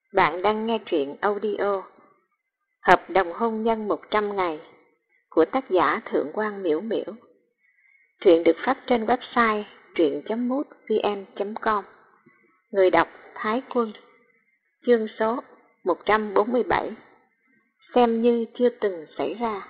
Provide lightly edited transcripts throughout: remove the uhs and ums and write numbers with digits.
Bạn đang nghe truyện audio Hợp đồng hôn nhân 100 ngày của tác giả Thượng quan Miễu Miễu. Truyện được phát trên website truyện.mútvn.com. Người đọc Thái Quân. Chương số 147. Xem như chưa từng xảy ra.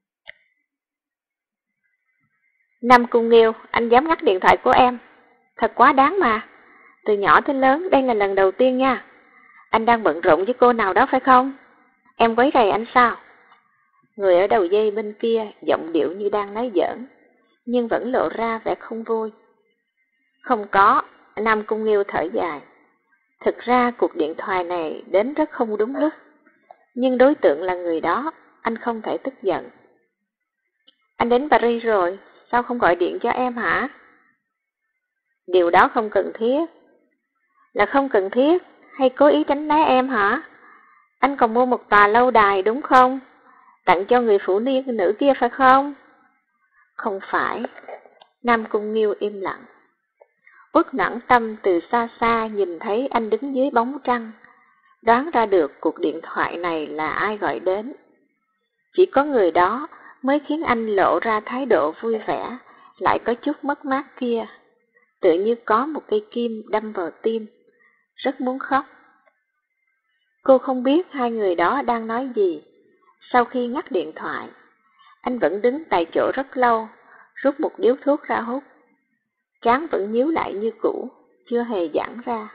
Nam Cung Nghiêu, anh dám ngắt điện thoại của em. Thật quá đáng mà. Từ nhỏ tới lớn đây là lần đầu tiên nha. Anh đang bận rộn với cô nào đó phải không? Em quấy rầy anh sao? Người ở đầu dây bên kia giọng điệu như đang nói giỡn, nhưng vẫn lộ ra vẻ không vui. Không có, Nam Cung Nghiêu thở dài. Thực ra cuộc điện thoại này đến rất không đúng lúc, nhưng đối tượng là người đó, anh không thể tức giận. Anh đến Paris rồi, sao không gọi điện cho em hả? Điều đó không cần thiết. Là không cần thiết, hay cố ý tránh né em hả? Anh còn mua một tòa lâu đài đúng không? Tặng cho người phụ nữ kia phải không? Không phải. Nam Cung Nghiêu im lặng. Uất Noãn Tâm từ xa xa nhìn thấy anh đứng dưới bóng trăng, đoán ra được cuộc điện thoại này là ai gọi đến. Chỉ có người đó mới khiến anh lộ ra thái độ vui vẻ, lại có chút mất mát kia, tự như có một cây kim đâm vào tim, rất muốn khóc. Cô không biết hai người đó đang nói gì. Sau khi ngắt điện thoại, anh vẫn đứng tại chỗ rất lâu, rút một điếu thuốc ra hút. Trán vẫn nhíu lại như cũ, chưa hề giãn ra.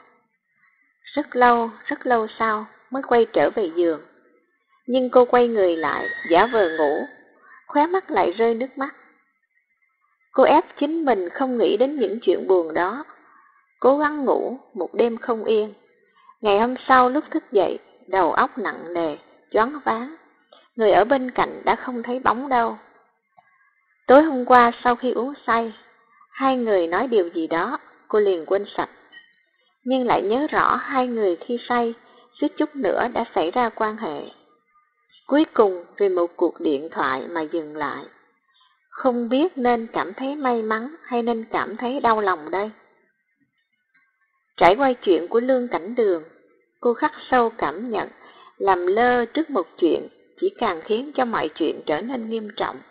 Rất lâu sau mới quay trở về giường. Nhưng cô quay người lại, giả vờ ngủ, khóe mắt lại rơi nước mắt. Cô ép chính mình không nghĩ đến những chuyện buồn đó, cố gắng ngủ một đêm không yên. Ngày hôm sau lúc thức dậy, đầu óc nặng nề, choáng váng. Người ở bên cạnh đã không thấy bóng đâu. Tối hôm qua sau khi uống say, hai người nói điều gì đó, cô liền quên sạch. Nhưng lại nhớ rõ hai người khi say, suýt chút nữa đã xảy ra quan hệ. Cuối cùng vì một cuộc điện thoại mà dừng lại. Không biết nên cảm thấy may mắn hay nên cảm thấy đau lòng đây. Trải qua chuyện của Lương Cảnh Đường, cô khắc sâu cảm nhận làm lơ trước một chuyện chỉ càng khiến cho mọi chuyện trở nên nghiêm trọng.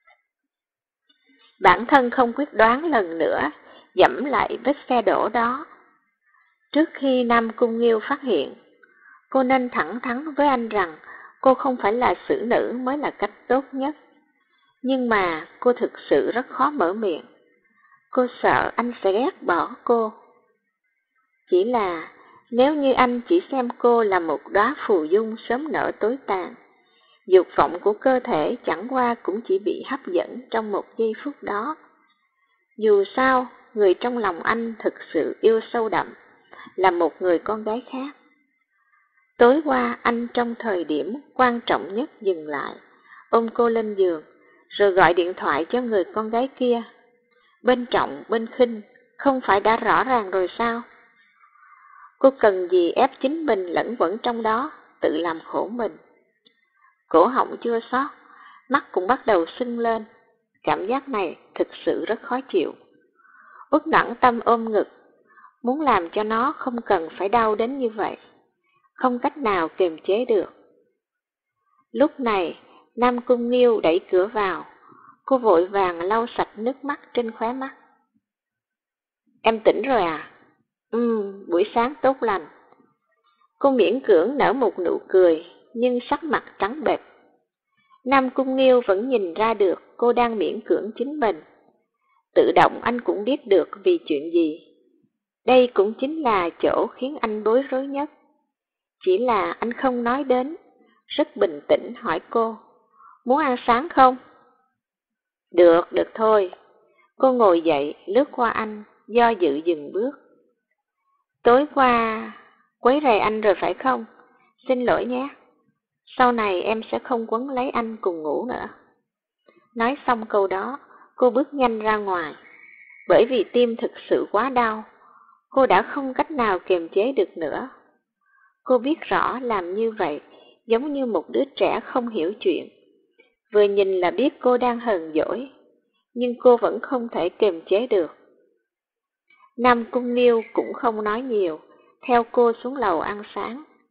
Bản thân không quyết đoán lần nữa, dẫm lại vết xe đổ đó. Trước khi Nam Cung Nghiêu phát hiện, cô nên thẳng thắn với anh rằng cô không phải là xử nữ mới là cách tốt nhất. Nhưng mà cô thực sự rất khó mở miệng. Cô sợ anh sẽ ghét bỏ cô. Chỉ là nếu như anh chỉ xem cô là một đóa phù dung sớm nở tối tàn, dục vọng của cơ thể chẳng qua cũng chỉ bị hấp dẫn trong một giây phút đó. Dù sao, người trong lòng anh thực sự yêu sâu đậm, là một người con gái khác. Tối qua anh trong thời điểm quan trọng nhất dừng lại, ôm cô lên giường, rồi gọi điện thoại cho người con gái kia. Bên trọng, bên khinh, không phải đã rõ ràng rồi sao? Cô cần gì ép chính mình lẫn quẩn trong đó, tự làm khổ mình. Cổ họng chua xót, mắt cũng bắt đầu sưng lên. Cảm giác này thực sự rất khó chịu. Uất Noãn Tâm ôm ngực, muốn làm cho nó không cần phải đau đến như vậy. Không cách nào kiềm chế được. Lúc này, Nam Cung Nghiêu đẩy cửa vào. Cô vội vàng lau sạch nước mắt trên khóe mắt. Em tỉnh rồi à? Buổi sáng tốt lành. Cô miễn cưỡng nở một nụ cười, nhưng sắc mặt trắng bệch. Nam Cung Nghiêu vẫn nhìn ra được cô đang miễn cưỡng chính mình. Tự động anh cũng biết được vì chuyện gì. Đây cũng chính là chỗ khiến anh bối rối nhất. Chỉ là anh không nói đến, rất bình tĩnh hỏi cô, muốn ăn sáng không? Được thôi. Cô ngồi dậy, lướt qua anh, do dự dừng bước. Tối qua, quấy rầy anh rồi phải không? Xin lỗi nhé. Sau này em sẽ không quấn lấy anh cùng ngủ nữa. Nói xong câu đó, cô bước nhanh ra ngoài. Bởi vì tim thực sự quá đau, cô đã không cách nào kiềm chế được nữa. Cô biết rõ làm như vậy giống như một đứa trẻ không hiểu chuyện. Vừa nhìn là biết cô đang hờn dỗi, nhưng cô vẫn không thể kiềm chế được. Nam Cung Nghiêu cũng không nói nhiều, theo cô xuống lầu ăn sáng.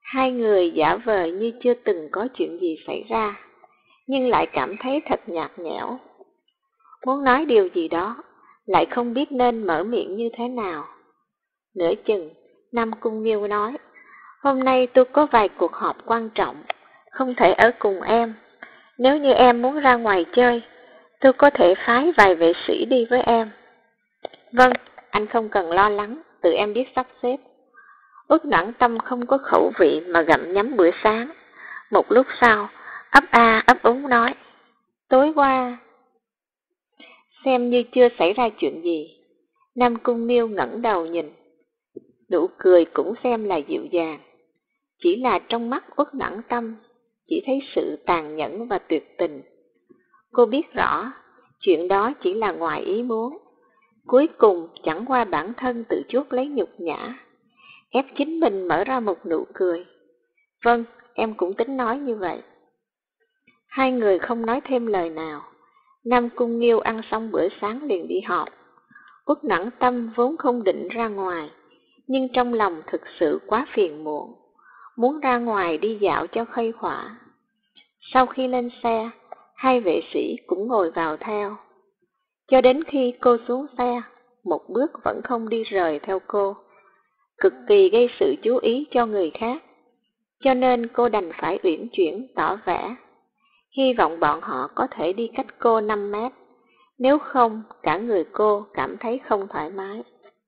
Hai người giả vờ như chưa từng có chuyện gì xảy ra, nhưng lại cảm thấy thật nhạt nhẽo. Muốn nói điều gì đó, lại không biết nên mở miệng như thế nào. Nửa chừng, Nam Cung Nghiêu nói, hôm nay tôi có vài cuộc họp quan trọng, không thể ở cùng em. Nếu như em muốn ra ngoài chơi, tôi có thể phái vài vệ sĩ đi với em. Vâng, anh không cần lo lắng, tự em biết sắp xếp. Uất Noãn Tâm không có khẩu vị mà gặm nhấm bữa sáng. Một lúc sau, ấp a ấp úng nói, tối qua, xem như chưa xảy ra chuyện gì. Nam Cung Nghiêu ngẩng đầu nhìn, nụ cười cũng xem là dịu dàng. Chỉ là trong mắt Uất Noãn Tâm, chỉ thấy sự tàn nhẫn và tuyệt tình. Cô biết rõ, chuyện đó chỉ là ngoài ý muốn. Cuối cùng chẳng qua bản thân tự chuốc lấy nhục nhã, ép chính mình mở ra một nụ cười. Vâng, em cũng tính nói như vậy. Hai người không nói thêm lời nào. Nam Cung Nghiêu ăn xong bữa sáng liền đi họp. Uất Noãn Tâm vốn không định ra ngoài, nhưng trong lòng thực sự quá phiền muộn, muốn ra ngoài đi dạo cho khuây khỏa. Sau khi lên xe, hai vệ sĩ cũng ngồi vào theo. Cho đến khi cô xuống xe, một bước vẫn không đi rời theo cô, cực kỳ gây sự chú ý cho người khác. Cho nên cô đành phải uyển chuyển tỏ vẻ, hy vọng bọn họ có thể đi cách cô 5 mét, nếu không cả người cô cảm thấy không thoải mái.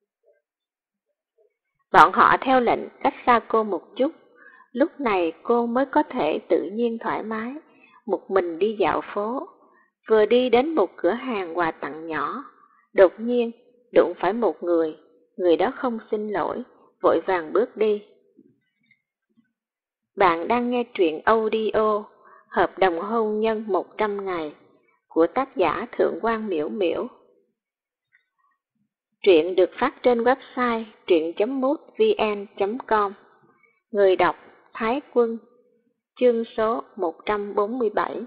Bọn họ theo lệnh cách xa cô một chút, lúc này cô mới có thể tự nhiên thoải mái, một mình đi dạo phố. Vừa đi đến một cửa hàng quà tặng nhỏ, đột nhiên đụng phải một người đó không xin lỗi, vội vàng bước đi. Bạn đang nghe truyện audio Hợp đồng hôn nhân 100 ngày của tác giả Thượng quan Miễu Miễu. Truyện được phát trên website truyện.mútvn.com. Người đọc Thái Quân. Chương số 147.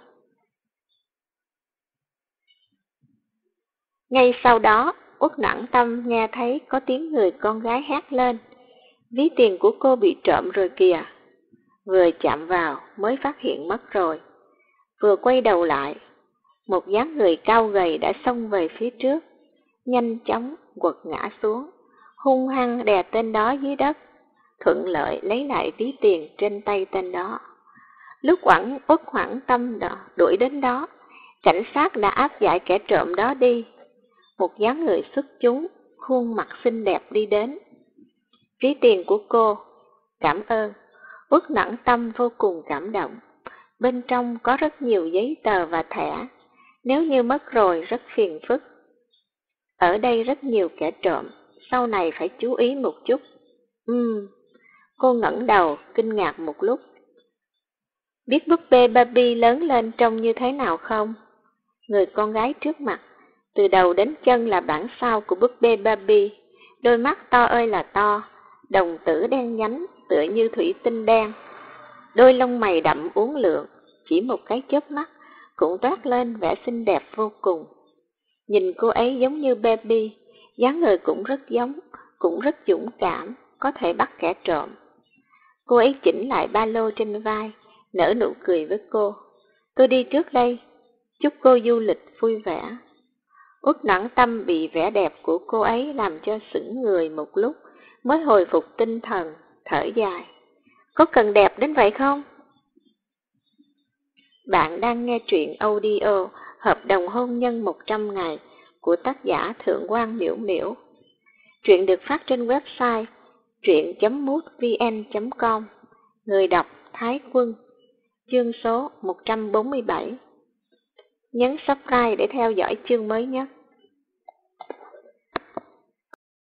Ngay sau đó, Uất Noãn Tâm nghe thấy có tiếng người con gái hét lên, ví tiền của cô bị trộm rồi kìa. Vừa chạm vào mới phát hiện mất rồi. Vừa quay đầu lại, một dáng người cao gầy đã xông về phía trước, nhanh chóng quật ngã xuống, hung hăng đè tên đó dưới đất, thuận lợi lấy lại ví tiền trên tay tên đó. Lúc Uất Noãn Tâm đuổi đến đó, cảnh sát đã áp giải kẻ trộm đó đi. Một dáng người xuất chúng, khuôn mặt xinh đẹp đi đến. Ví tiền của cô, cảm ơn. Uất Noãn Tâm vô cùng cảm động. Bên trong có rất nhiều giấy tờ và thẻ, nếu như mất rồi rất phiền phức. Ở đây rất nhiều kẻ trộm, sau này phải chú ý một chút. Cô ngẩng đầu, kinh ngạc một lúc. Biết búp bê Barbie lớn lên trông như thế nào không? Người con gái trước mặt, từ đầu đến chân là bản sao của búp bê Barbie, đôi mắt to ơi là to, đồng tử đen nhánh tựa như thủy tinh đen, đôi lông mày đậm uốn lượn, chỉ một cái chớp mắt cũng toát lên vẻ xinh đẹp vô cùng. Nhìn cô ấy giống như Barbie, dáng người cũng rất giống, cũng rất dũng cảm, có thể bắt kẻ trộm. Cô ấy chỉnh lại ba lô trên vai, nở nụ cười với cô. Tôi đi trước đây, chúc cô du lịch vui vẻ. Uất Noãn Tâm bị vẻ đẹp của cô ấy làm cho sững người một lúc, mới hồi phục tinh thần, thở dài. Có cần đẹp đến vậy không? Bạn đang nghe truyện audio Hợp đồng hôn nhân 100 ngày của tác giả Thượng quan Miễu Miễu. Truyện được phát trên website truyện.mútvn.com. Người đọc Thái Quân. Chương số 147. Nhấn subscribe để theo dõi chương mới nhất.